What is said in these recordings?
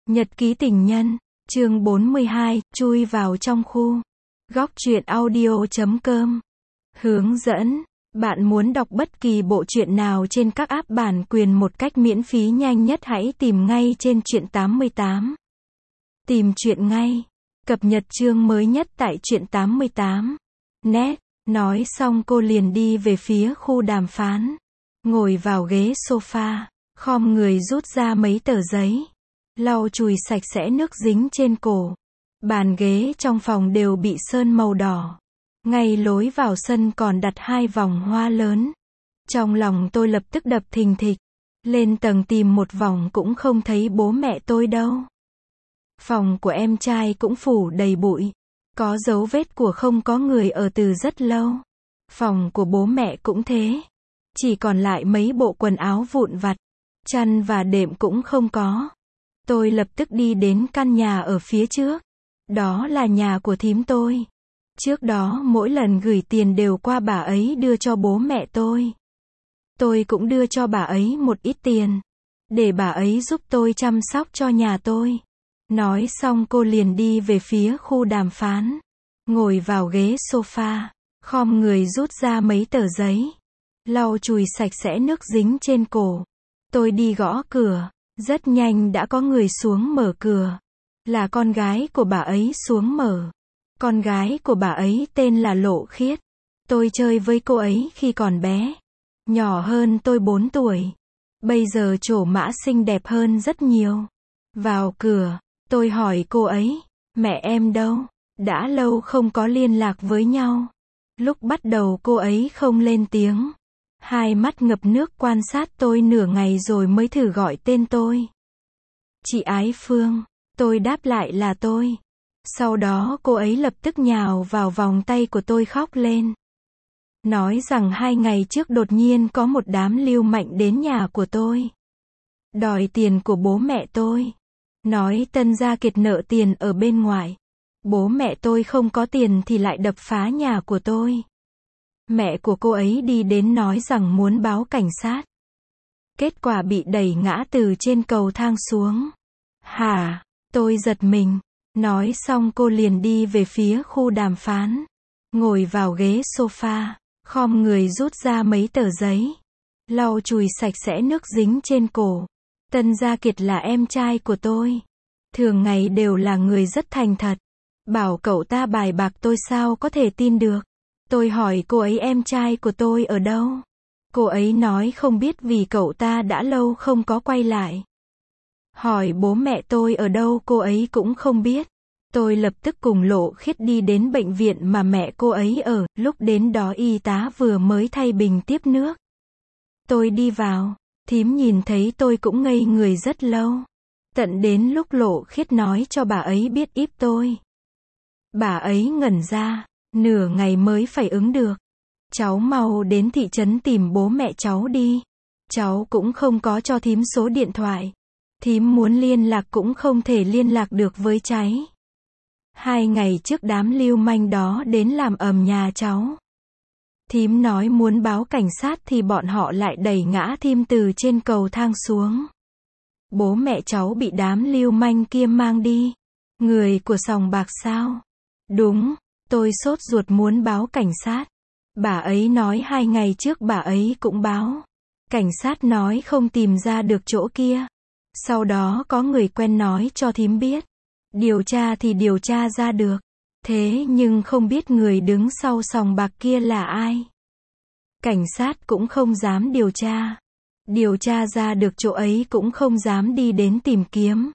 Nhật ký tình nhân, chương 42, chui vào trong khu. Góc truyện audio.com. Hướng dẫn. Bạn muốn đọc bất kỳ bộ truyện nào trên các app bản quyền một cách miễn phí nhanh nhất hãy tìm ngay trên truyện 88. Tìm truyện ngay. Cập nhật chương mới nhất tại truyện 88. Net. Nói xong cô liền đi về phía khu đàm phán. Ngồi vào ghế sofa, khom người rút ra mấy tờ giấy. Lau chùi sạch sẽ nước dính trên cổ. Bàn ghế trong phòng đều bị sơn màu đỏ. Ngay lối vào sân còn đặt 2 vòng hoa lớn. Trong lòng tôi lập tức đập thình thịch. Lên tầng tìm một vòng cũng không thấy bố mẹ tôi đâu. Phòng của em trai cũng phủ đầy bụi. Có dấu vết của không có người ở từ rất lâu. Phòng của bố mẹ cũng thế. Chỉ còn lại mấy bộ quần áo vụn vặt. Chăn và đệm cũng không có. Tôi lập tức đi đến căn nhà ở phía trước. Đó là nhà của thím tôi. Trước đó mỗi lần gửi tiền đều qua bà ấy đưa cho bố mẹ tôi. Tôi cũng đưa cho bà ấy một ít tiền. Để bà ấy giúp tôi chăm sóc cho nhà tôi. Nói xong cô liền đi về phía khu đàm phán. Ngồi vào ghế sofa. Khom người rút ra mấy tờ giấy. Lau chùi sạch sẽ nước dính trên cổ. Tôi đi gõ cửa. Rất nhanh đã có người xuống mở cửa. Là con gái của bà ấy xuống mở. Con gái của bà ấy tên là Lộ Khiết. Tôi chơi với cô ấy khi còn bé. Nhỏ hơn tôi 4 tuổi. Bây giờ trổ mã xinh đẹp hơn rất nhiều. Vào cửa, tôi hỏi cô ấy, mẹ em đâu? Đã lâu không có liên lạc với nhau. Lúc bắt đầu cô ấy không lên tiếng. Hai mắt ngập nước quan sát tôi nửa ngày rồi mới thử gọi tên tôi. Chị Ái Phương. Tôi đáp lại là tôi. Sau đó cô ấy lập tức nhào vào vòng tay của tôi khóc lên. Nói rằng 2 ngày trước đột nhiên có một đám lưu manh đến nhà của tôi. Đòi tiền của bố mẹ tôi. Nói Tân Gia Kiệt nợ tiền ở bên ngoài. Bố mẹ tôi không có tiền thì lại đập phá nhà của tôi. Mẹ của cô ấy đi đến nói rằng muốn báo cảnh sát. Kết quả bị đẩy ngã từ trên cầu thang xuống. Hả? Tôi giật mình. Nói xong cô liền đi về phía khu đàm phán. Ngồi vào ghế sofa. Khom người rút ra mấy tờ giấy. Lau chùi sạch sẽ nước dính trên cổ. Tân Gia Kiệt là em trai của tôi. Thường ngày đều là người rất thành thật. Bảo cậu ta bài bạc tôi sao có thể tin được. Tôi hỏi cô ấy em trai của tôi ở đâu. Cô ấy nói không biết vì cậu ta đã lâu không có quay lại. Hỏi bố mẹ tôi ở đâu cô ấy cũng không biết. Tôi lập tức cùng Lộ Khiết đi đến bệnh viện mà mẹ cô ấy ở. Lúc đến đó y tá vừa mới thay bình tiếp nước. Tôi đi vào. Thím nhìn thấy tôi cũng ngây người rất lâu. Tận đến lúc Lộ Khiết nói cho bà ấy biết íp tôi. Bà ấy ngẩn ra. Nửa ngày mới phải ứng được. Cháu mau đến thị trấn tìm bố mẹ cháu đi. Cháu cũng không có cho thím số điện thoại. Thím muốn liên lạc cũng không thể liên lạc được với cháy. 2 ngày trước đám lưu manh đó đến làm ầm nhà cháu. Thím nói muốn báo cảnh sát thì bọn họ lại đẩy ngã thím từ trên cầu thang xuống. Bố mẹ cháu bị đám lưu manh kia mang đi. Người của sòng bạc sao? Đúng, tôi sốt ruột muốn báo cảnh sát. Bà ấy nói 2 ngày trước bà ấy cũng báo. Cảnh sát nói không tìm ra được chỗ kia. Sau đó có người quen nói cho thím biết. Điều tra thì điều tra ra được. Thế nhưng không biết người đứng sau sòng bạc kia là ai. Cảnh sát cũng không dám điều tra. Điều tra ra được chỗ ấy cũng không dám đi đến tìm kiếm.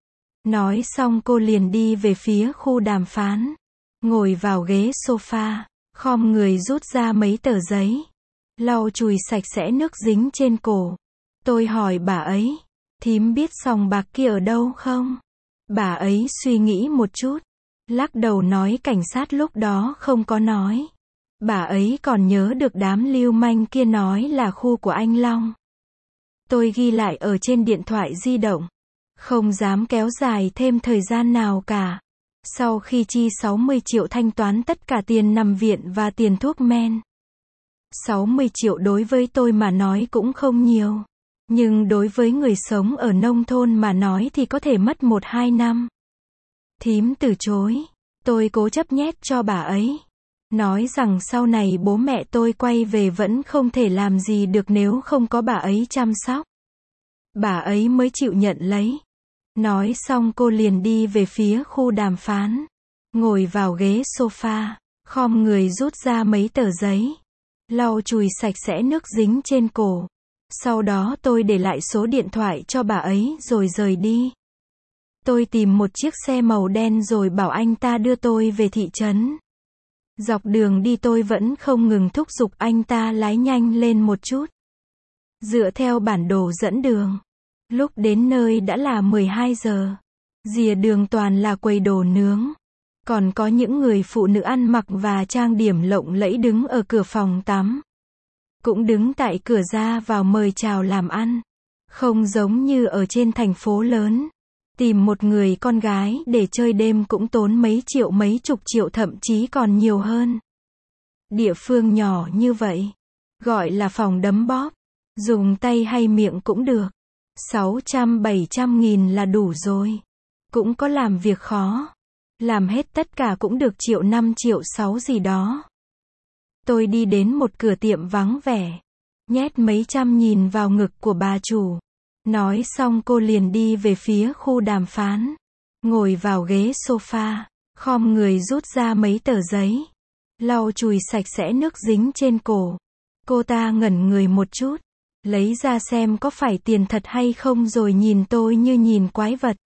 Nói xong cô liền đi về phía khu đàm phán. Ngồi vào ghế sofa. Khom người rút ra mấy tờ giấy. Lau chùi sạch sẽ nước dính trên cổ. Tôi hỏi bà ấy. Thím biết sòng bạc kia ở đâu không? Bà ấy suy nghĩ một chút. Lắc đầu nói cảnh sát lúc đó không có nói. Bà ấy còn nhớ được đám lưu manh kia nói là khu của anh Long. Tôi ghi lại ở trên điện thoại di động. Không dám kéo dài thêm thời gian nào cả. Sau khi chi 60 triệu thanh toán tất cả tiền nằm viện và tiền thuốc men. 60 triệu đối với tôi mà nói cũng không nhiều. Nhưng đối với người sống ở nông thôn mà nói thì có thể mất 1-2 năm. Thím từ chối. Tôi cố chấp nhét cho bà ấy. Nói rằng sau này bố mẹ tôi quay về vẫn không thể làm gì được nếu không có bà ấy chăm sóc. Bà ấy mới chịu nhận lấy. Nói xong cô liền đi về phía khu đàm phán. Ngồi vào ghế sofa, khom người rút ra mấy tờ giấy. Lau chùi sạch sẽ nước dính trên cổ. Sau đó tôi để lại số điện thoại cho bà ấy rồi rời đi. Tôi tìm một chiếc xe màu đen rồi bảo anh ta đưa tôi về thị trấn. Dọc đường đi tôi vẫn không ngừng thúc giục anh ta lái nhanh lên một chút. Dựa theo bản đồ dẫn đường. Lúc đến nơi đã là 12 giờ. Rìa đường toàn là quầy đồ nướng. Còn có những người phụ nữ ăn mặc và trang điểm lộng lẫy đứng ở cửa phòng tắm. Cũng đứng tại cửa ra vào mời chào làm ăn. Không giống như ở trên thành phố lớn. Tìm một người con gái để chơi đêm cũng tốn mấy triệu mấy chục triệu thậm chí còn nhiều hơn. Địa phương nhỏ như vậy. Gọi là phòng đấm bóp. Dùng tay hay miệng cũng được. 600-700 nghìn là đủ rồi. Cũng có làm việc khó. Làm hết tất cả cũng được 1.500.000-1.600.000 gì đó. Tôi đi đến một cửa tiệm vắng vẻ. Nhét mấy trăm nghìn vào ngực của bà chủ. Nói xong cô liền đi về phía khu đàm phán. Ngồi vào ghế sofa, khom người rút ra mấy tờ giấy. Lau chùi sạch sẽ nước dính trên cổ. Cô ta ngẩn người một chút. Lấy ra xem có phải tiền thật hay không rồi nhìn tôi như nhìn quái vật.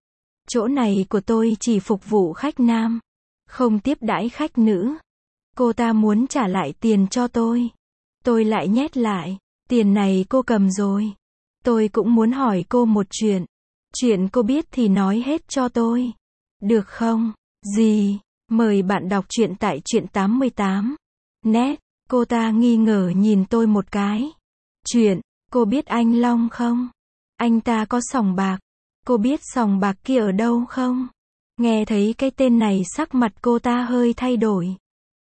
Chỗ này của tôi chỉ phục vụ khách nam. Không tiếp đãi khách nữ. Cô ta muốn trả lại tiền cho tôi. Tôi lại nhét lại. Tiền này cô cầm rồi. Tôi cũng muốn hỏi cô một chuyện. Chuyện cô biết thì nói hết cho tôi. Được không? Gì? Mời bạn đọc truyện tại truyện 88. Net. Cô ta nghi ngờ nhìn tôi một cái. Chuyện. Cô biết anh Long không? Anh ta có sòng bạc. Cô biết sòng bạc kia ở đâu không? Nghe thấy cái tên này sắc mặt cô ta hơi thay đổi.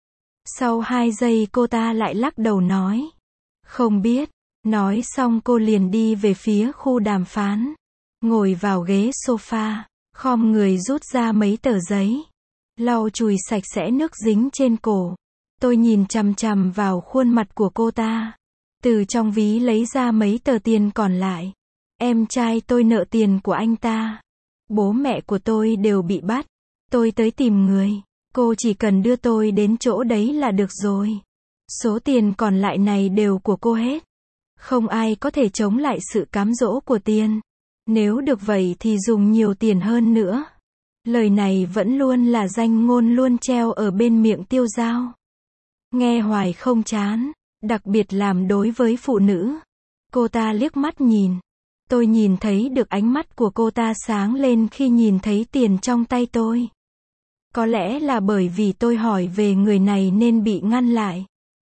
Sau 2 giây cô ta lại lắc đầu nói. Không biết. Nói xong cô liền đi về phía khu đàm phán. Ngồi vào ghế sofa, khom người rút ra mấy tờ giấy. Lau chùi sạch sẽ nước dính trên cổ. Tôi nhìn chằm chằm vào khuôn mặt của cô ta. Từ trong ví lấy ra mấy tờ tiền còn lại. Em trai tôi nợ tiền của anh ta. Bố mẹ của tôi đều bị bắt. Tôi tới tìm người. Cô chỉ cần đưa tôi đến chỗ đấy là được rồi. Số tiền còn lại này đều của cô hết. Không ai có thể chống lại sự cám dỗ của tiền. Nếu được vậy thì dùng nhiều tiền hơn nữa. Lời này vẫn luôn là danh ngôn luôn treo ở bên miệng Tiêu Dao. Nghe hoài không chán, đặc biệt làm đối với phụ nữ. Cô ta liếc mắt nhìn. Tôi nhìn thấy được ánh mắt của cô ta sáng lên khi nhìn thấy tiền trong tay tôi. Có lẽ là bởi vì tôi hỏi về người này nên bị ngăn lại.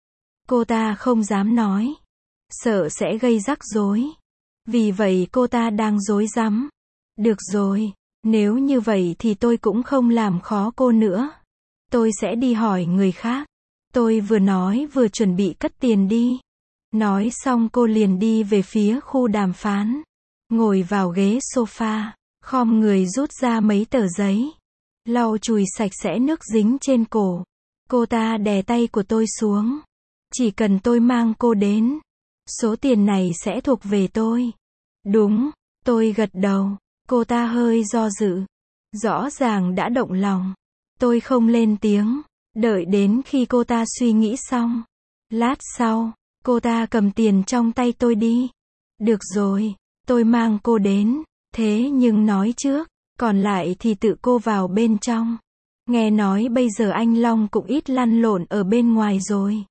Cô ta không dám nói. Sợ sẽ gây rắc rối. Vì vậy cô ta đang rối rắm. Được rồi, nếu như vậy thì tôi cũng không làm khó cô nữa. Tôi sẽ đi hỏi người khác. Tôi vừa nói vừa chuẩn bị cất tiền đi. Nói xong cô liền đi về phía khu đàm phán. Ngồi vào ghế sofa, khom người rút ra mấy tờ giấy. Lau chùi sạch sẽ nước dính trên cổ. Cô ta đè tay của tôi xuống. Chỉ cần tôi mang cô đến, số tiền này sẽ thuộc về tôi. Đúng, tôi gật đầu. Cô ta hơi do dự. Rõ ràng đã động lòng. Tôi không lên tiếng. Đợi đến khi cô ta suy nghĩ xong. Lát sau, cô ta cầm tiền trong tay tôi đi. Được rồi, tôi mang cô đến. Thế nhưng nói trước, còn lại thì tự cô vào bên trong. Nghe nói bây giờ anh Long cũng ít lăn lộn ở bên ngoài rồi.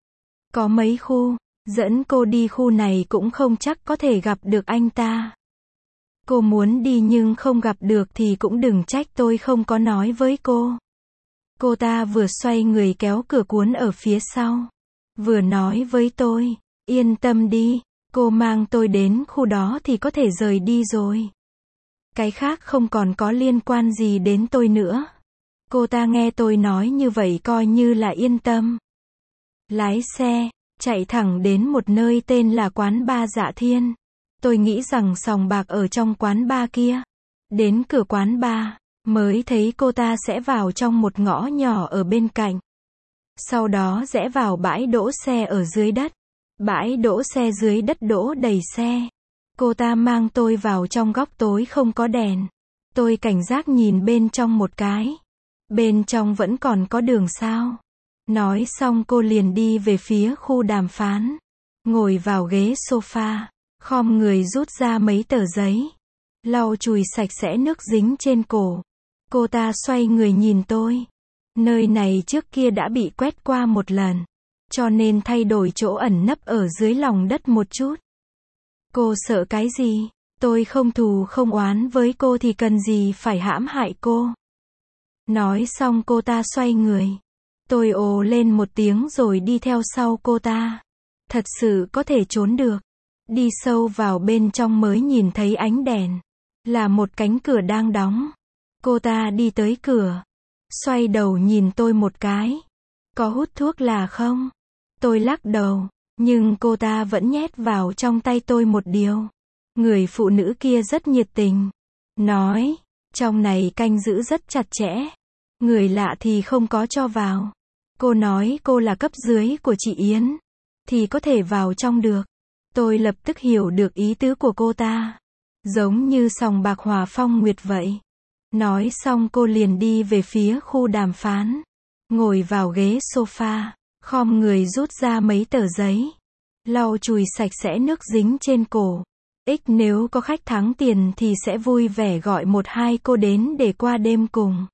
Có mấy khu, dẫn cô đi khu này cũng không chắc có thể gặp được anh ta. Cô muốn đi nhưng không gặp được thì cũng đừng trách tôi không có nói với cô. Cô ta vừa xoay người kéo cửa cuốn ở phía sau. Vừa nói với tôi, yên tâm đi, cô mang tôi đến khu đó thì có thể rời đi rồi. Cái khác không còn có liên quan gì đến tôi nữa. Cô ta nghe tôi nói như vậy coi như là yên tâm. Lái xe, chạy thẳng đến một nơi tên là quán Ba Dạ Thiên. Tôi nghĩ rằng sòng bạc ở trong quán bar kia. Đến cửa quán bar, mới thấy cô ta sẽ vào trong một ngõ nhỏ ở bên cạnh. Sau đó rẽ vào bãi đỗ xe ở dưới đất. Bãi đỗ xe dưới đất đỗ đầy xe. Cô ta mang tôi vào trong góc tối không có đèn. Tôi cảnh giác nhìn bên trong một cái. Bên trong vẫn còn có đường sao. Nói xong cô liền đi về phía khu đàm phán. Ngồi vào ghế sofa. Khom người rút ra mấy tờ giấy. Lau chùi sạch sẽ nước dính trên cổ. Cô ta xoay người nhìn tôi. Nơi này trước kia đã bị quét qua một lần. Cho nên thay đổi chỗ ẩn nấp ở dưới lòng đất một chút. Cô sợ cái gì? Tôi không thù không oán với cô thì cần gì phải hãm hại cô. Nói xong cô ta xoay người. Tôi ồ lên một tiếng rồi đi theo sau cô ta. Thật sự có thể trốn được. Đi sâu vào bên trong mới nhìn thấy ánh đèn. Là một cánh cửa đang đóng. Cô ta đi tới cửa. Xoay đầu nhìn tôi một cái. Có hút thuốc là không? Tôi lắc đầu. Nhưng cô ta vẫn nhét vào trong tay tôi một điều. Người phụ nữ kia rất nhiệt tình. Nói, trong này canh giữ rất chặt chẽ. Người lạ thì không có cho vào. Cô nói cô là cấp dưới của chị Yến. Thì có thể vào trong được. Tôi lập tức hiểu được ý tứ của cô ta. Giống như sòng bạc Hòa Phong Nguyệt vậy. Nói xong cô liền đi về phía khu đàm phán. Ngồi vào ghế sofa. Khom người rút ra mấy tờ giấy. Lau chùi sạch sẽ nước dính trên cổ. Nếu có khách thắng tiền thì sẽ vui vẻ gọi 1-2 cô đến để qua đêm cùng.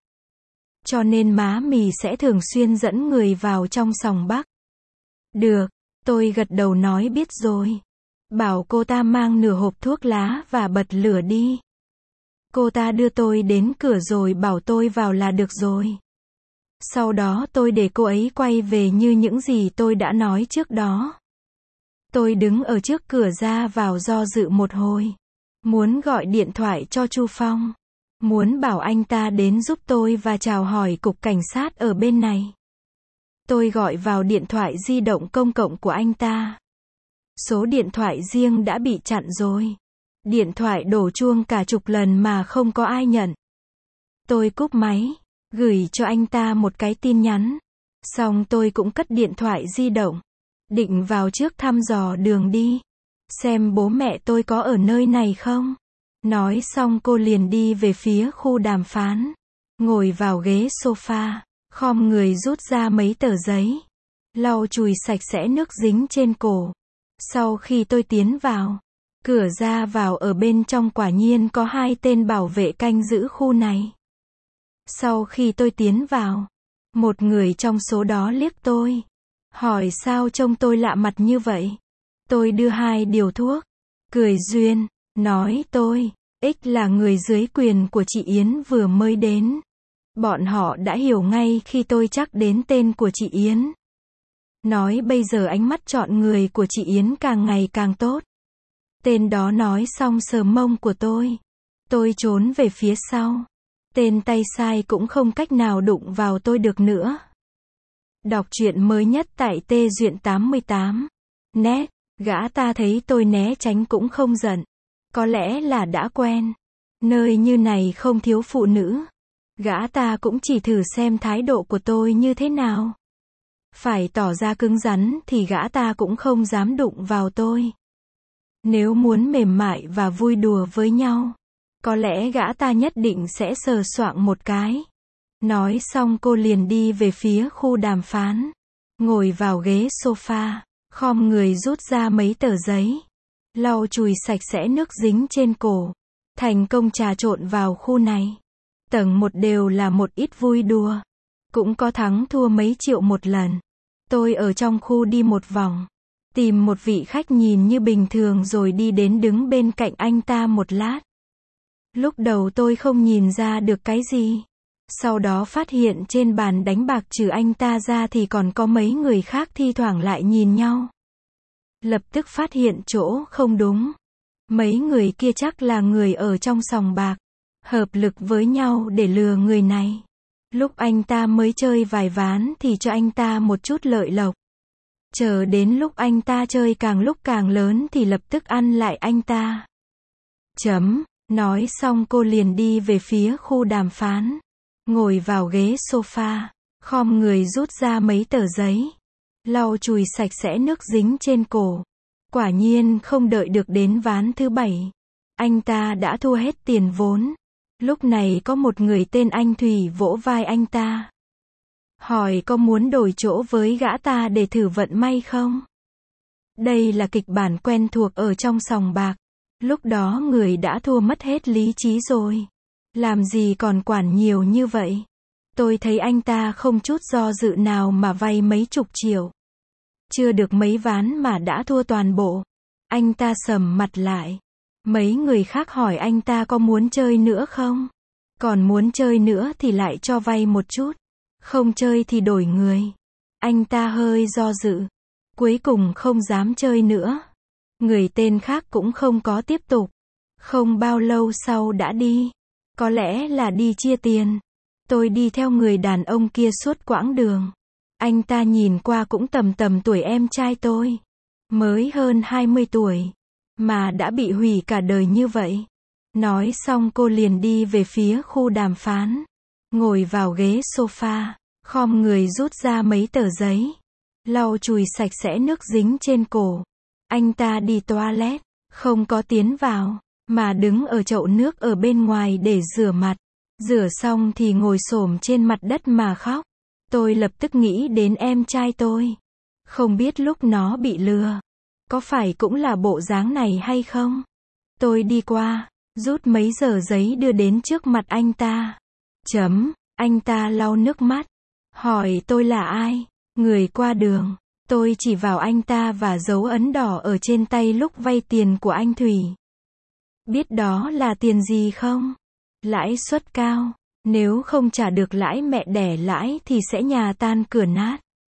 Cho nên má mì sẽ thường xuyên dẫn người vào trong sòng bạc. Được, tôi gật đầu nói biết rồi. Bảo cô ta mang nửa hộp thuốc lá và bật lửa đi. Cô ta đưa tôi đến cửa rồi bảo tôi vào là được rồi. Sau đó tôi để cô ấy quay về như những gì tôi đã nói trước đó. Tôi đứng ở trước cửa ra vào do dự một hồi. Muốn gọi điện thoại cho Chu Phong. Muốn bảo anh ta đến giúp tôi và chào hỏi cục cảnh sát ở bên này. Tôi gọi vào điện thoại di động công cộng của anh ta. Số điện thoại riêng đã bị chặn rồi. Điện thoại đổ chuông cả chục lần mà không có ai nhận. Tôi cúp máy, gửi cho anh ta một cái tin nhắn. Xong tôi cũng cất điện thoại di động. Định vào trước thăm dò đường đi. Xem bố mẹ tôi có ở nơi này không. Nói xong cô liền đi về phía khu đàm phán. Ngồi vào ghế sofa. Khom người rút ra mấy tờ giấy. Lau chùi sạch sẽ nước dính trên cổ. Sau khi tôi tiến vào. Cửa ra vào ở bên trong quả nhiên có 2 tên bảo vệ canh giữ khu này. Sau khi tôi tiến vào. Một người trong số đó liếc tôi. Hỏi sao trông tôi lạ mặt như vậy. Tôi đưa 2 điều thuốc. Cười duyên. Nói tôi. Là người dưới quyền của chị Yến vừa mới đến. Bọn họ đã hiểu ngay khi tôi chắc đến tên của chị Yến. Nói bây giờ ánh mắt chọn người của chị Yến càng ngày càng tốt. Tên đó nói xong sờ mông của tôi. Tôi trốn về phía sau. Tên tay sai cũng không cách nào đụng vào tôi được nữa. Đọc truyện mới nhất tại Tê Duyện 88. Net, gã ta thấy tôi né tránh cũng không giận. Có lẽ là đã quen. Nơi như này không thiếu phụ nữ. Gã ta cũng chỉ thử xem thái độ của tôi như thế nào. Phải tỏ ra cứng rắn thì gã ta cũng không dám đụng vào tôi. Nếu muốn mềm mại và vui đùa với nhau, có lẽ gã ta nhất định sẽ sờ soạng một cái. Nói xong cô liền đi về phía khu đàm phán. Ngồi vào ghế sofa, khom người rút ra mấy tờ giấy. Lau chùi sạch sẽ nước dính trên cổ. Thành công trà trộn vào khu này. Tầng 1 đều là một ít vui đùa. Cũng có thắng thua mấy triệu một lần. Tôi ở trong khu đi một vòng. Tìm một vị khách nhìn như bình thường rồi đi đến đứng bên cạnh anh ta một lát. Lúc đầu tôi không nhìn ra được cái gì. Sau đó phát hiện trên bàn đánh bạc trừ anh ta ra thì còn có mấy người khác thi thoảng lại nhìn nhau. Lập tức phát hiện chỗ không đúng. Mấy người kia chắc là người ở trong sòng bạc. Hợp lực với nhau để lừa người này. Lúc anh ta mới chơi vài ván thì cho anh ta một chút lợi lộc. Chờ đến lúc anh ta chơi càng lúc càng lớn thì lập tức ăn lại anh ta. Nói xong cô liền đi về phía khu đàm phán. Ngồi vào ghế sofa, khom người rút ra mấy tờ giấy. Lau chùi sạch sẽ nước dính trên cổ. Quả nhiên không đợi được đến ván thứ 7. Anh ta đã thua hết tiền vốn. Lúc này có một người tên anh Thủy vỗ vai anh ta. Hỏi có muốn đổi chỗ với gã ta để thử vận may không? Đây là kịch bản quen thuộc ở trong sòng bạc. Lúc đó người đã thua mất hết lý trí rồi. Làm gì còn quản nhiều như vậy? Tôi thấy anh ta không chút do dự nào mà vay mấy chục triệu. Chưa được mấy ván mà đã thua toàn bộ. Anh ta sầm mặt lại. Mấy người khác hỏi anh ta có muốn chơi nữa không? Còn muốn chơi nữa thì lại cho vay một chút. Không chơi thì đổi người. Anh ta hơi do dự. Cuối cùng không dám chơi nữa. Người tên khác cũng không có tiếp tục. Không bao lâu sau đã đi. Có lẽ là đi chia tiền. Tôi đi theo người đàn ông kia suốt quãng đường. Anh ta nhìn qua cũng tầm tuổi em trai tôi. Mới hơn 20 tuổi. Mà đã bị hủy cả đời như vậy. Nói xong cô liền đi về phía khu đàm phán. Ngồi vào ghế sofa. Khom người rút ra mấy tờ giấy. Lau chùi sạch sẽ nước dính trên cổ. Anh ta đi toilet. Không có tiến vào. Mà đứng ở chậu nước ở bên ngoài để rửa mặt. Rửa xong thì ngồi xổm trên mặt đất mà khóc. Tôi lập tức nghĩ đến em trai tôi. Không biết lúc nó bị lừa. Có phải cũng là bộ dáng này hay không? Tôi đi qua. Rút mấy tờ giấy đưa đến trước mặt anh ta. Anh ta lau nước mắt. Hỏi tôi là ai? Người qua đường. Tôi chỉ vào anh ta và dấu ấn đỏ ở trên tay lúc vay tiền của anh Thủy. Biết đó là tiền gì không? Lãi suất cao. Nếu không trả được lãi mẹ đẻ lãi thì sẽ nhà tan cửa nát.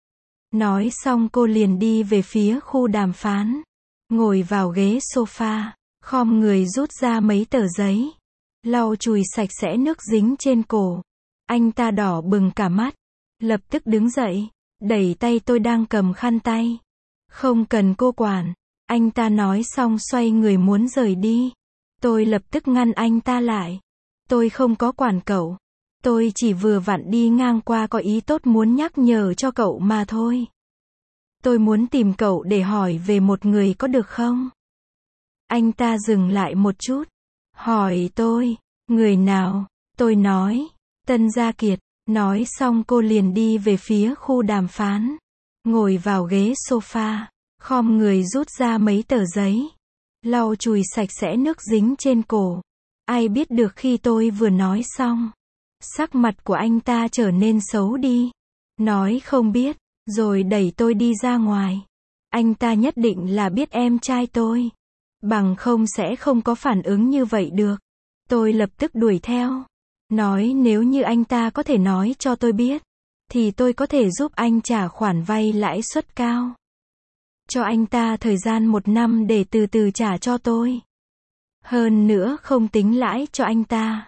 Nói xong cô liền đi về phía khu đàm phán. Ngồi vào ghế sofa. Khom người rút ra mấy tờ giấy. Lau chùi sạch sẽ nước dính trên cổ. Anh ta đỏ bừng cả mắt. Lập tức đứng dậy. Đẩy tay tôi đang cầm khăn tay. Không cần cô quản. Anh ta nói xong xoay người muốn rời đi. Tôi lập tức ngăn anh ta lại. Tôi không có quản cậu. Tôi chỉ vừa vặn đi ngang qua có ý tốt muốn nhắc nhở cho cậu mà thôi. Tôi muốn tìm cậu để hỏi về một người có được không? Anh ta dừng lại một chút. Hỏi tôi, người nào? Tôi nói, Tân Gia Kiệt. Nói xong cô liền đi về phía khu đàm phán. Ngồi vào ghế sofa. Khom người rút ra mấy tờ giấy. Lau chùi sạch sẽ nước dính trên cổ. Ai biết được khi tôi vừa nói xong. Sắc mặt của anh ta trở nên xấu đi. Nói không biết. Rồi đẩy tôi đi ra ngoài. Anh ta nhất định là biết em trai tôi. Bằng không sẽ không có phản ứng như vậy được. Tôi lập tức đuổi theo. Nói nếu như anh ta có thể nói cho tôi biết. Thì tôi có thể giúp anh trả khoản vay lãi suất cao. Cho anh ta thời gian 1 năm để từ từ trả cho tôi. Hơn nữa không tính lãi cho anh ta.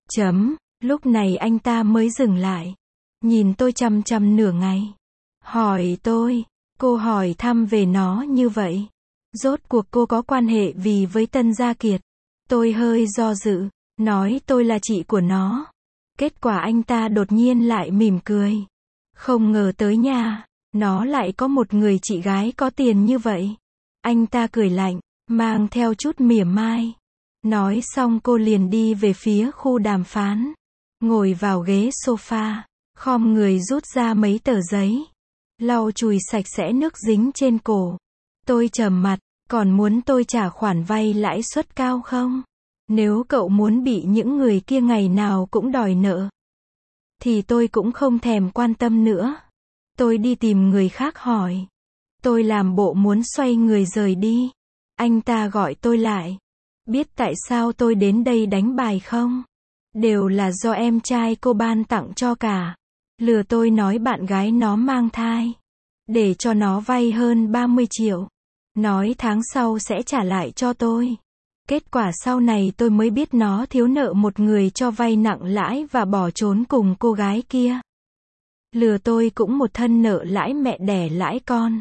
Lúc này anh ta mới dừng lại. Nhìn tôi chằm chằm nửa ngày. Hỏi tôi. Cô hỏi thăm về nó như vậy. Rốt cuộc cô có quan hệ gì với Tân Gia Kiệt? Tôi hơi do dự. Nói tôi là chị của nó. Kết quả anh ta đột nhiên lại mỉm cười. Không ngờ tới nhà. Nó lại có một người chị gái có tiền như vậy. Anh ta cười lạnh. Mang theo chút mỉa mai. Nói xong cô liền đi về phía khu đàm phán. Ngồi vào ghế sofa. Khom người rút ra mấy tờ giấy. Lau chùi sạch sẽ nước dính trên cổ. Tôi trầm mặt. Còn muốn tôi trả khoản vay lãi suất cao không? Nếu cậu muốn bị những người kia ngày nào cũng đòi nợ. Thì tôi cũng không thèm quan tâm nữa. Tôi đi tìm người khác hỏi. Tôi làm bộ muốn xoay người rời đi. Anh ta gọi tôi lại. Biết tại sao tôi đến đây đánh bài không? Đều là do em trai cô ban tặng cho cả. Lừa tôi nói bạn gái nó mang thai. Để cho nó vay hơn 30 triệu. Nói tháng sau sẽ trả lại cho tôi. Kết quả sau này tôi mới biết nó thiếu nợ một người cho vay nặng lãi và bỏ trốn cùng cô gái kia. Lừa tôi cũng một thân nợ lãi mẹ đẻ lãi con.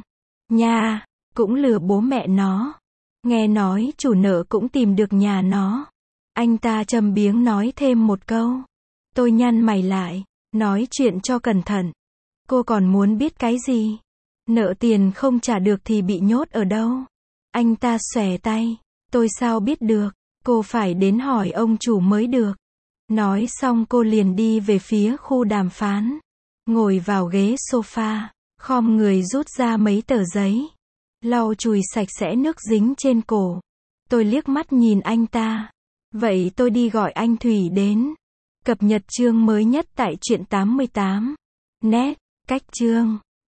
Nha, cũng lừa bố mẹ nó. Nghe nói chủ nợ cũng tìm được nhà nó. Anh ta châm biếm nói thêm một câu. Tôi nhăn mày lại, nói chuyện cho cẩn thận. Cô còn muốn biết cái gì? Nợ tiền không trả được thì bị nhốt ở đâu? Anh ta xòe tay. Tôi sao biết được? Cô phải đến hỏi ông chủ mới được. Nói xong cô liền đi về phía khu đàm phán. Ngồi vào ghế sofa, khom người rút ra mấy tờ giấy. Lau chùi sạch sẽ nước dính trên cổ. Tôi liếc mắt nhìn anh ta. Vậy tôi đi gọi anh Thủy đến. Cập nhật chương mới nhất tại truyện 88. Net, cách chương.